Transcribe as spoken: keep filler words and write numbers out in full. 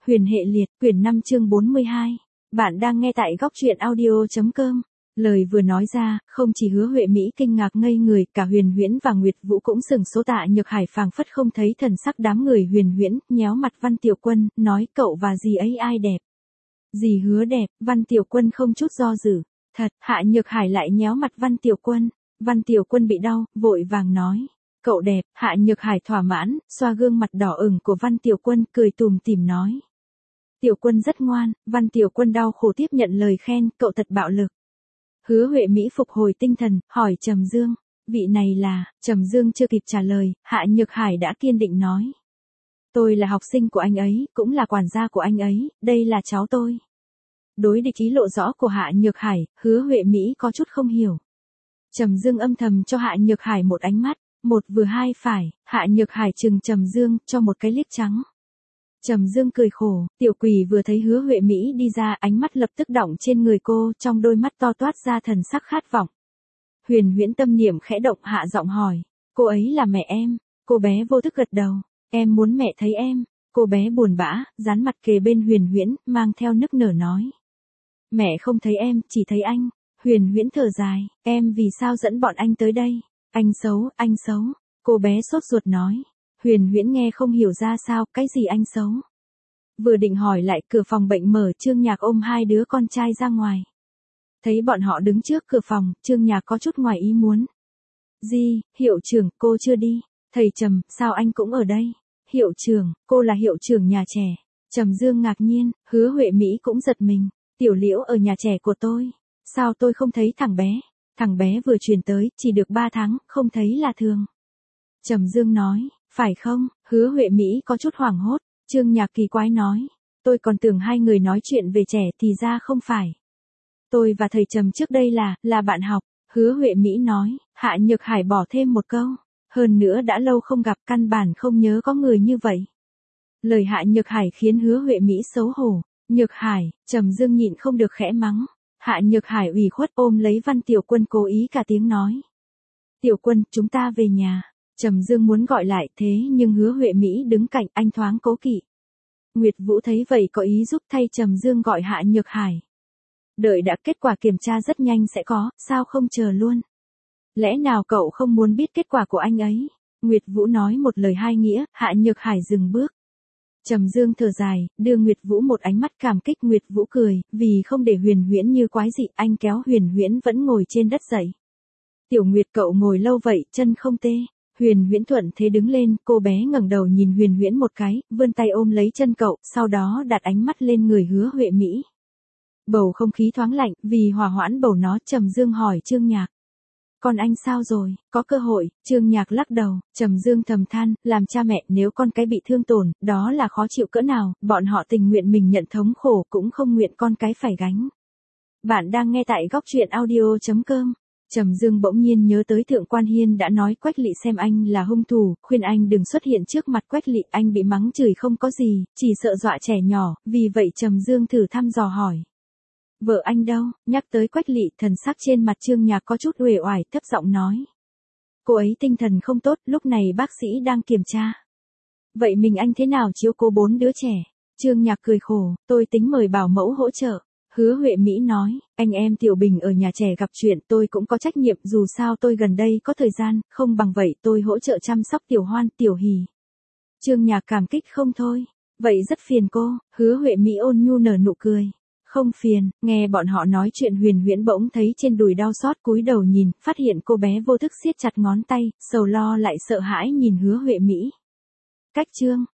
Huyền hệ liệt, quyển năm chương bốn mươi hai. Bạn đang nghe tại góc truyện audio.com. Lời vừa nói ra, không chỉ Hứa Huệ Mỹ kinh ngạc ngây người, cả Huyền Huyễn và Nguyệt Vũ cũng sừng số. Tạ Nhược Hải phảng phất không thấy thần sắc đám người. Huyền Huyễn nhéo mặt Văn Tiểu Quân, nói cậu và dì ấy ai đẹp? Dì Hứa đẹp. Văn Tiểu Quân không chút do dự. Thật. Hạ Nhược Hải lại nhéo mặt Văn Tiểu Quân. Văn Tiểu Quân bị đau, vội vàng nói. Cậu đẹp. Hạ Nhược Hải thỏa mãn, xoa gương mặt đỏ ửng của Văn Tiểu Quân, cười tùm tìm nói. Tiểu Quân rất ngoan. Văn Tiểu Quân đau khổ tiếp nhận lời khen, cậu thật bạo lực. Hứa Huệ Mỹ phục hồi tinh thần, hỏi Trầm Dương. Vị này là, Trầm Dương chưa kịp trả lời, Hạ Nhược Hải đã kiên định nói. Tôi là học sinh của anh ấy, cũng là quản gia của anh ấy, đây là cháu tôi. Đối địch ý lộ rõ của Hạ Nhược Hải, Hứa Huệ Mỹ có chút không hiểu. Trầm Dương âm thầm cho Hạ Nhược Hải một ánh mắt, một vừa hai phải, Hạ Nhược Hải trừng Trầm Dương, cho một cái liếc trắng. Trầm Dương cười khổ, tiểu quỷ vừa thấy Hứa Huệ Mỹ đi ra, ánh mắt lập tức đọng trên người cô, trong đôi mắt to toát ra thần sắc khát vọng. Huyền Huyễn tâm niệm khẽ động, hạ giọng hỏi, cô ấy là mẹ em? Cô bé vô thức gật đầu, em muốn mẹ thấy em. Cô bé buồn bã, dán mặt kề bên Huyền Huyễn, mang theo nức nở nói. Mẹ không thấy em, chỉ thấy anh. Huyền Huyễn thở dài, em vì sao dẫn bọn anh tới đây? Anh xấu, anh xấu. Cô bé sốt ruột nói. Huyền Huyễn nghe không hiểu ra sao, cái gì anh xấu. Vừa định hỏi lại, cửa phòng bệnh mở, Trương Nhạc ôm hai đứa con trai ra ngoài. Thấy bọn họ đứng trước cửa phòng, Trương Nhạc có chút ngoài ý muốn. Di, hiệu trưởng, cô chưa đi. Thầy Trầm, sao anh cũng ở đây? Hiệu trưởng, cô là hiệu trưởng nhà trẻ. Trầm Dương ngạc nhiên, Hứa Huệ Mỹ cũng giật mình. Tiểu Liễu ở nhà trẻ của tôi. Sao tôi không thấy thằng bé? Thằng bé vừa chuyển tới, chỉ được ba tháng, không thấy là thường. Trầm Dương nói, phải không? Hứa Huệ Mỹ có chút hoảng hốt. Trương Nhạc kỳ quái nói, tôi còn tưởng hai người nói chuyện về trẻ, thì ra không phải. Tôi và thầy Trầm trước đây là, là bạn học. Hứa Huệ Mỹ nói. Hạ Nhược Hải bỏ thêm một câu. Hơn nữa đã lâu không gặp, căn bản không nhớ có người như vậy. Lời Hạ Nhược Hải khiến Hứa Huệ Mỹ xấu hổ. Nhược Hải, Trầm Dương nhịn không được khẽ mắng. Hạ Nhược Hải ủy khuất ôm lấy Văn Tiểu Quân, cố ý cả tiếng nói. Tiểu Quân, chúng ta về nhà. Trầm Dương muốn gọi lại, thế nhưng Hứa Huệ Mỹ đứng cạnh, anh thoáng cố kỵ. Nguyệt Vũ thấy vậy có ý giúp thay Trầm Dương gọi Hạ Nhược Hải. Đợi đã, kết quả kiểm tra rất nhanh sẽ có, sao không chờ luôn? Lẽ nào cậu không muốn biết kết quả của anh ấy? Nguyệt Vũ nói một lời hai nghĩa, Hạ Nhược Hải dừng bước. Trầm Dương thở dài, đưa Nguyệt Vũ một ánh mắt cảm kích. Nguyệt Vũ cười, vì không để Huyền Huyễn như quái dị, anh kéo Huyền Huyễn vẫn ngồi trên đất dậy. Tiểu Nguyệt, cậu ngồi lâu vậy, chân không tê? Huyền Huyễn thuận thế đứng lên, cô bé ngẩng đầu nhìn Huyền Huyễn một cái, vươn tay ôm lấy chân cậu, sau đó đặt ánh mắt lên người Hứa Huệ Mỹ. Bầu không khí thoáng lạnh, vì hòa hoãn bầu nó, Trầm Dương hỏi Trương Nhạc. Con anh sao rồi, có cơ hội? Trương Nhạc lắc đầu. Trầm Dương thầm than, làm cha mẹ nếu con cái bị thương tổn, đó là khó chịu cỡ nào, bọn họ tình nguyện mình nhận thống khổ, cũng không nguyện con cái phải gánh. Bạn đang nghe tại góc truyện audio.com. Trầm Dương bỗng nhiên nhớ tới Thượng Quan Hiên đã nói Quách Lị xem anh là hung thủ, khuyên anh đừng xuất hiện trước mặt Quách Lị, anh bị mắng chửi không có gì, chỉ sợ dọa trẻ nhỏ, vì vậy Trầm Dương thử thăm dò hỏi. Vợ anh đâu? Nhắc tới Quách Lị, thần sắc trên mặt Trương Nhạc có chút uể oải, thấp giọng nói. Cô ấy tinh thần không tốt, lúc này bác sĩ đang kiểm tra. Vậy mình anh thế nào chiếu cố bốn đứa trẻ? Trương Nhạc cười khổ, tôi tính mời bảo mẫu hỗ trợ. Hứa Huệ Mỹ nói, anh em Tiểu Bình ở nhà trẻ gặp chuyện, tôi cũng có trách nhiệm, dù sao tôi gần đây có thời gian, không bằng vậy tôi hỗ trợ chăm sóc Tiểu Hoan, Tiểu Hỷ. Trương Nhạc cảm kích không thôi. Vậy rất phiền cô. Hứa Huệ Mỹ ôn nhu nở nụ cười. Không phiền. Nghe bọn họ nói chuyện, Huyền Huyễn bỗng thấy trên đùi đau xót, cúi đầu nhìn, phát hiện cô bé vô thức siết chặt ngón tay, sầu lo lại sợ hãi nhìn Hứa Huệ Mỹ. Cách chương